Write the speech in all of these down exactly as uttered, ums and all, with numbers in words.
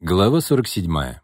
Глава сорок седьмая.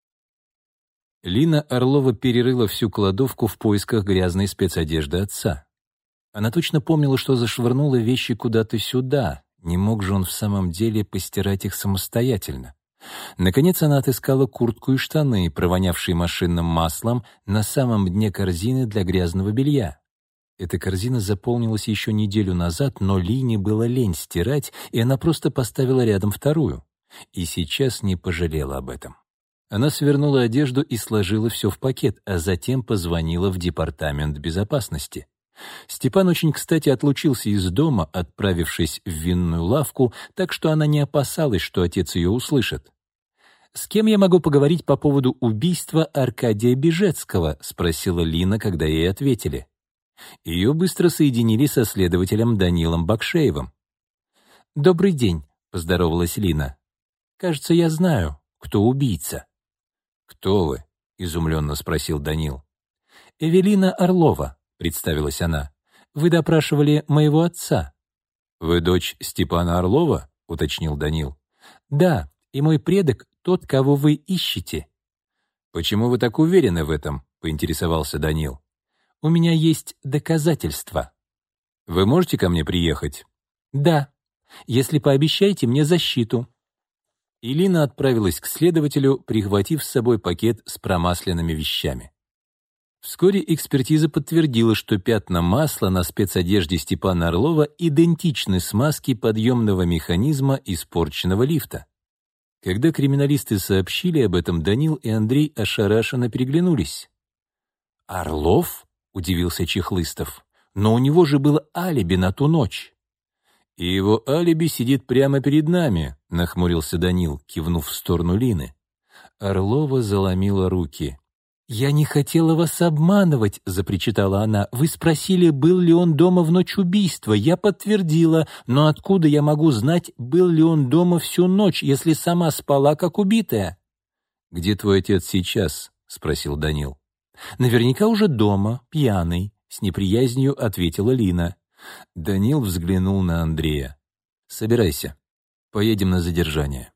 Лина Орлова перерыла всю кладовку в поисках грязной спецодежды отца. Она точно помнила, что зашвырнула вещи куда-то сюда. Не мог же он в самом деле постирать их самостоятельно. Наконец она отыскала куртку и штаны, провонявшие машинным маслом, на самом дне корзины для грязного белья. Эта корзина заполнилась еще неделю назад, но Лине было лень стирать, и она просто поставила рядом вторую. И сейчас не пожалела об этом. Она свернула одежду и сложила все в пакет, а затем позвонила в департамент безопасности. Степан очень кстати отлучился из дома, отправившись в винную лавку, так что она не опасалась, что отец ее услышит. «С кем я могу поговорить по поводу убийства Аркадия Бежецкого?» — спросила Лина, когда ей ответили. Ее быстро соединили со следователем Данилом Бакшеевым. «Добрый день», — поздоровалась Лина. «Кажется, я знаю, кто убийца». «Кто вы?» — изумленно спросил Данил. «Эвелина Орлова», — представилась она. «Вы допрашивали моего отца». «Вы дочь Степана Орлова?» — уточнил Данил. «Да, и мой предок — тот, кого вы ищете». «Почему вы так уверены в этом?» — поинтересовался Данил. «У меня есть доказательства». «Вы можете ко мне приехать?» «Да, если пообещаете мне защиту». И Лина отправилась к следователю, прихватив с собой пакет с промасленными вещами. Вскоре экспертиза подтвердила, что пятна масла на спецодежде Степана Орлова идентичны смазке подъемного механизма испорченного лифта. Когда криминалисты сообщили об этом, Данил и Андрей ошарашенно переглянулись. «Орлов?» — удивился Чехлыстов. «Но у него же было алиби на ту ночь». «И его алиби сидит прямо перед нами», — нахмурился Данил, кивнув в сторону Лины. Орлова заломила руки. «Я не хотела вас обманывать», — запричитала она. «Вы спросили, был ли он дома в ночь убийства. Я подтвердила, но откуда я могу знать, был ли он дома всю ночь, если сама спала, как убитая?» «Где твой отец сейчас?» — спросил Данил. «Наверняка уже дома, пьяный», — с неприязнью ответила Лина. Данил взглянул на Андрея. «Собирайся, поедем на задержание».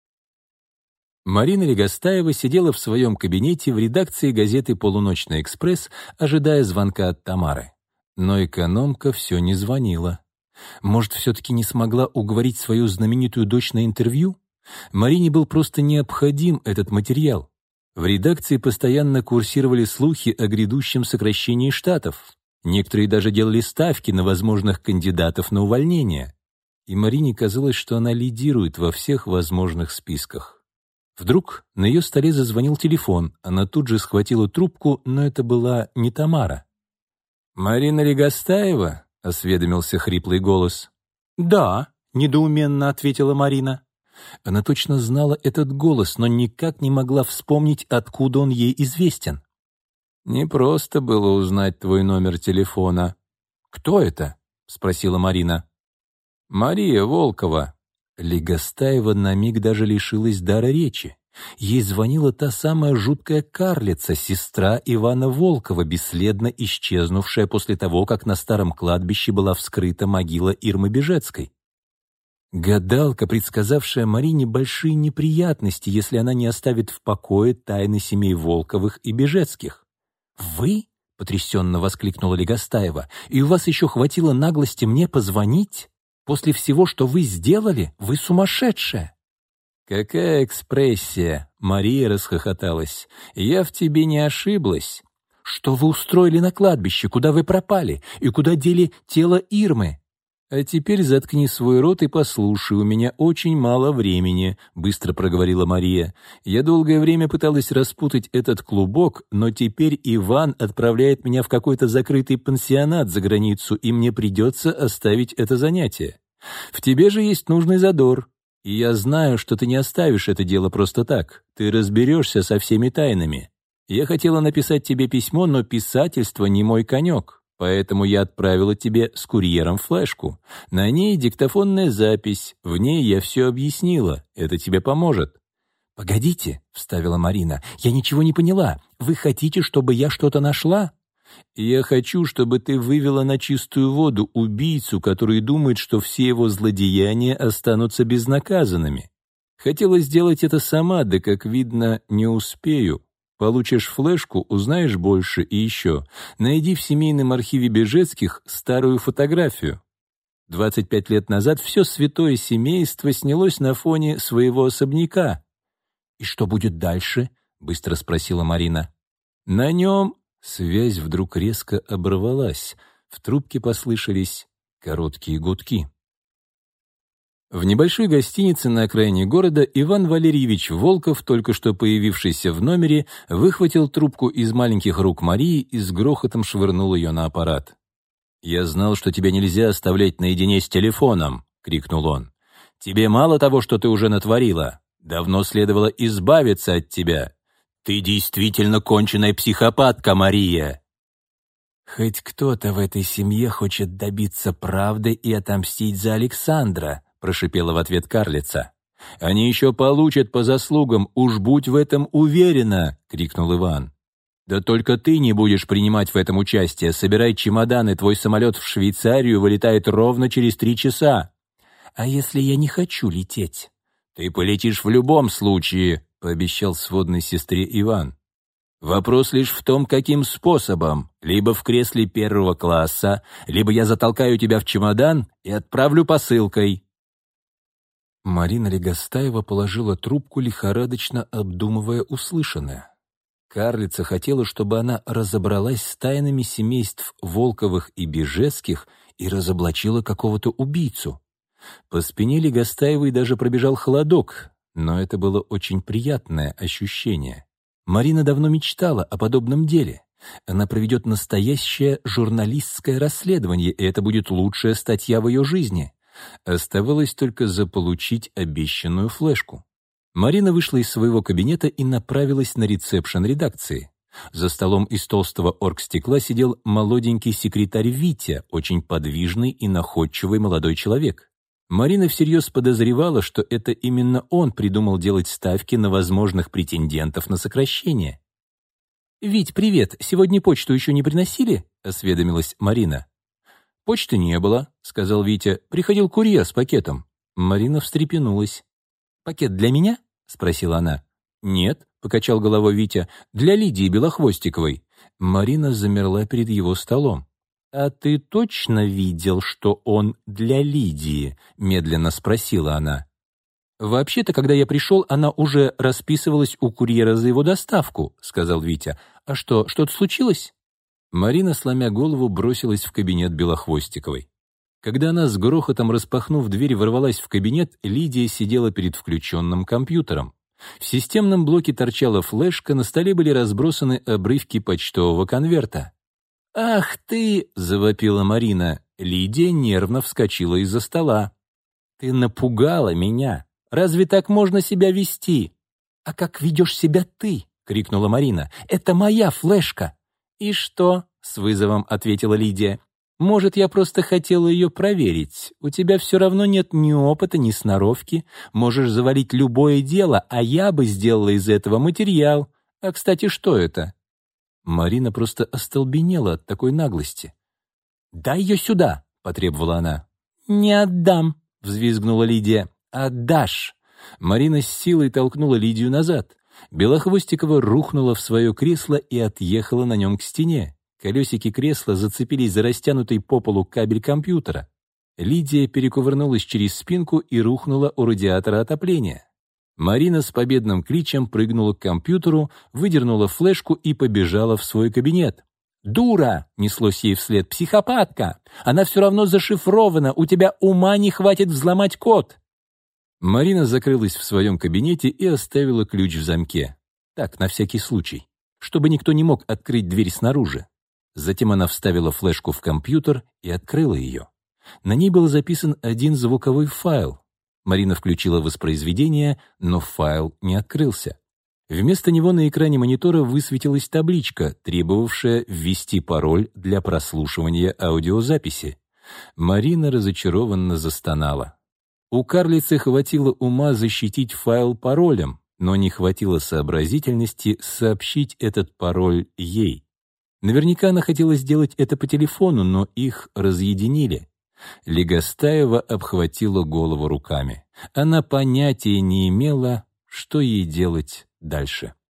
Марина Легостаева сидела в своем кабинете в редакции газеты «Полуночный экспресс», ожидая звонка от Тамары. Но экономка все не звонила. Может, все-таки не смогла уговорить свою знаменитую дочь на интервью? Марине был просто необходим этот материал. В редакции постоянно курсировали слухи о грядущем сокращении штатов. Некоторые даже делали ставки на возможных кандидатов на увольнение. И Марине казалось, что она лидирует во всех возможных списках. Вдруг на ее столе зазвонил телефон. Она тут же схватила трубку, но это была не Тамара. «Марина Легостаева?» — осведомился хриплый голос. «Да», — недоуменно ответила Марина. Она точно знала этот голос, но никак не могла вспомнить, откуда он ей известен. «Не просто было узнать твой номер телефона». «Кто это?» — спросила Марина. «Мария Волкова». Легостаева на миг даже лишилась дара речи. Ей звонила та самая жуткая карлица, сестра Ивана Волкова, бесследно исчезнувшая после того, как на старом кладбище была вскрыта могила Ирмы Бежецкой. Гадалка, предсказавшая Марине большие неприятности, если она не оставит в покое тайны семей Волковых и Бежецких. «Вы?» — потрясенно воскликнула Легостаева. «И у вас еще хватило наглости мне позвонить? После всего, что вы сделали, вы сумасшедшая!» «Какая экспрессия!» — Мария расхохоталась. «Я в тебе не ошиблась. Что вы устроили на кладбище? Куда вы пропали? И куда дели тело Ирмы?» «А теперь заткни свой рот и послушай, у меня очень мало времени», — быстро проговорила Мария. «Я долгое время пыталась распутать этот клубок, но теперь Иван отправляет меня в какой-то закрытый пансионат за границу, и мне придется оставить это занятие. В тебе же есть нужный задор, и я знаю, что ты не оставишь это дело просто так. Ты разберешься со всеми тайнами. Я хотела написать тебе письмо, но писательство не мой конек. Поэтому я отправила тебе с курьером флешку. На ней диктофонная запись, в ней я все объяснила. Это тебе поможет». «Погодите», — вставила Марина, — «я ничего не поняла. Вы хотите, чтобы я что-то нашла?» «Я хочу, чтобы ты вывела на чистую воду убийцу, который думает, что все его злодеяния останутся безнаказанными. Хотела сделать это сама, да, как видно, не успею. Получишь флешку, узнаешь больше, и еще. Найди в семейном архиве Бежецких старую фотографию. двадцать пять лет назад все святое семейство снялось на фоне своего особняка. «И что будет дальше?» — быстро спросила Марина. На нем связь вдруг резко оборвалась. В трубке послышались короткие гудки. В небольшой гостинице на окраине города Иван Валерьевич Волков, только что появившийся в номере, выхватил трубку из маленьких рук Марии и с грохотом швырнул ее на аппарат. «Я знал, что тебя нельзя оставлять наедине с телефоном», — крикнул он. «Тебе мало того, что ты уже натворила. Давно следовало избавиться от тебя. Ты действительно конченая психопатка, Мария!» «Хоть кто-то в этой семье хочет добиться правды и отомстить за Александра», — прошипела в ответ карлица. «Они еще получат по заслугам, уж будь в этом уверена!» — крикнул Иван. «Да только ты не будешь принимать в этом участие. Собирай чемоданы, твой самолет в Швейцарию вылетает ровно через три часа». «А если я не хочу лететь?» «Ты полетишь в любом случае», — пообещал сводной сестре Иван. «Вопрос лишь в том, каким способом. Либо в кресле первого класса, либо я затолкаю тебя в чемодан и отправлю посылкой». Марина Легостаева положила трубку, лихорадочно обдумывая услышанное. Карлица хотела, чтобы она разобралась с тайнами семейств Волковых и Бежецких и разоблачила какого-то убийцу. По спине Легостаевой даже пробежал холодок, но это было очень приятное ощущение. Марина давно мечтала о подобном деле. Она проведет настоящее журналистское расследование, и это будет лучшая статья в ее жизни. Оставалось только заполучить обещанную флешку. Марина вышла из своего кабинета и направилась на ресепшн редакции. За столом из толстого оргстекла сидел молоденький секретарь Витя, очень подвижный и находчивый молодой человек. Марина всерьез подозревала, что это именно он придумал делать ставки на возможных претендентов на сокращение. «Вить, привет! Сегодня почту еще не приносили?» — осведомилась Марина. «Почты не было», — сказал Витя. «Приходил курьер с пакетом». Марина встрепенулась. «Пакет для меня?» — спросила она. «Нет», — покачал головой Витя, — «для Лидии Белохвостиковой». Марина замерла перед его столом. «А ты точно видел, что он для Лидии?» — медленно спросила она. «Вообще-то, когда я пришел, она уже расписывалась у курьера за его доставку», — сказал Витя. «А что, что-то случилось?» Марина, сломя голову, бросилась в кабинет Белохвостиковой. Когда она с грохотом распахнув дверь ворвалась в кабинет, Лидия сидела перед включенным компьютером. В системном блоке торчала флешка, на столе были разбросаны обрывки почтового конверта. «Ах ты!» — завопила Марина. Лидия нервно вскочила из-за стола. «Ты напугала меня! Разве так можно себя вести?» «А как ведешь себя ты?» — крикнула Марина. «Это моя флешка!» «И что?» — с вызовом ответила Лидия. «Может, я просто хотела ее проверить. У тебя все равно нет ни опыта, ни сноровки. Можешь завалить любое дело, а я бы сделала из этого материал. А, кстати, что это?» Марина просто остолбенела от такой наглости. «Дай ее сюда!» — потребовала она. «Не отдам!» — взвизгнула Лидия. «Отдашь!» Марина с силой толкнула Лидию назад. Белохвостикова рухнула в свое кресло и отъехала на нем к стене. Колесики кресла зацепились за растянутый по полу кабель компьютера. Лидия перекувырнулась через спинку и рухнула у радиатора отопления. Марина с победным кличем прыгнула к компьютеру, выдернула флешку и побежала в свой кабинет. «Дура!» — неслось ей вслед. «Психопатка! Она все равно зашифрована, у тебя ума не хватит взломать код!» Марина закрылась в своем кабинете и оставила ключ в замке. Так, на всякий случай, чтобы никто не мог открыть дверь снаружи. Затем она вставила флешку в компьютер и открыла ее. На ней был записан один звуковой файл. Марина включила воспроизведение, но файл не открылся. Вместо него на экране монитора высветилась табличка, требовавшая ввести пароль для прослушивания аудиозаписи. Марина разочарованно застонала. У карлицы хватило ума защитить файл паролем, но не хватило сообразительности сообщить этот пароль ей. Наверняка она хотела сделать это по телефону, но их разъединили. Легостаева обхватила голову руками. Она понятия не имела, что ей делать дальше.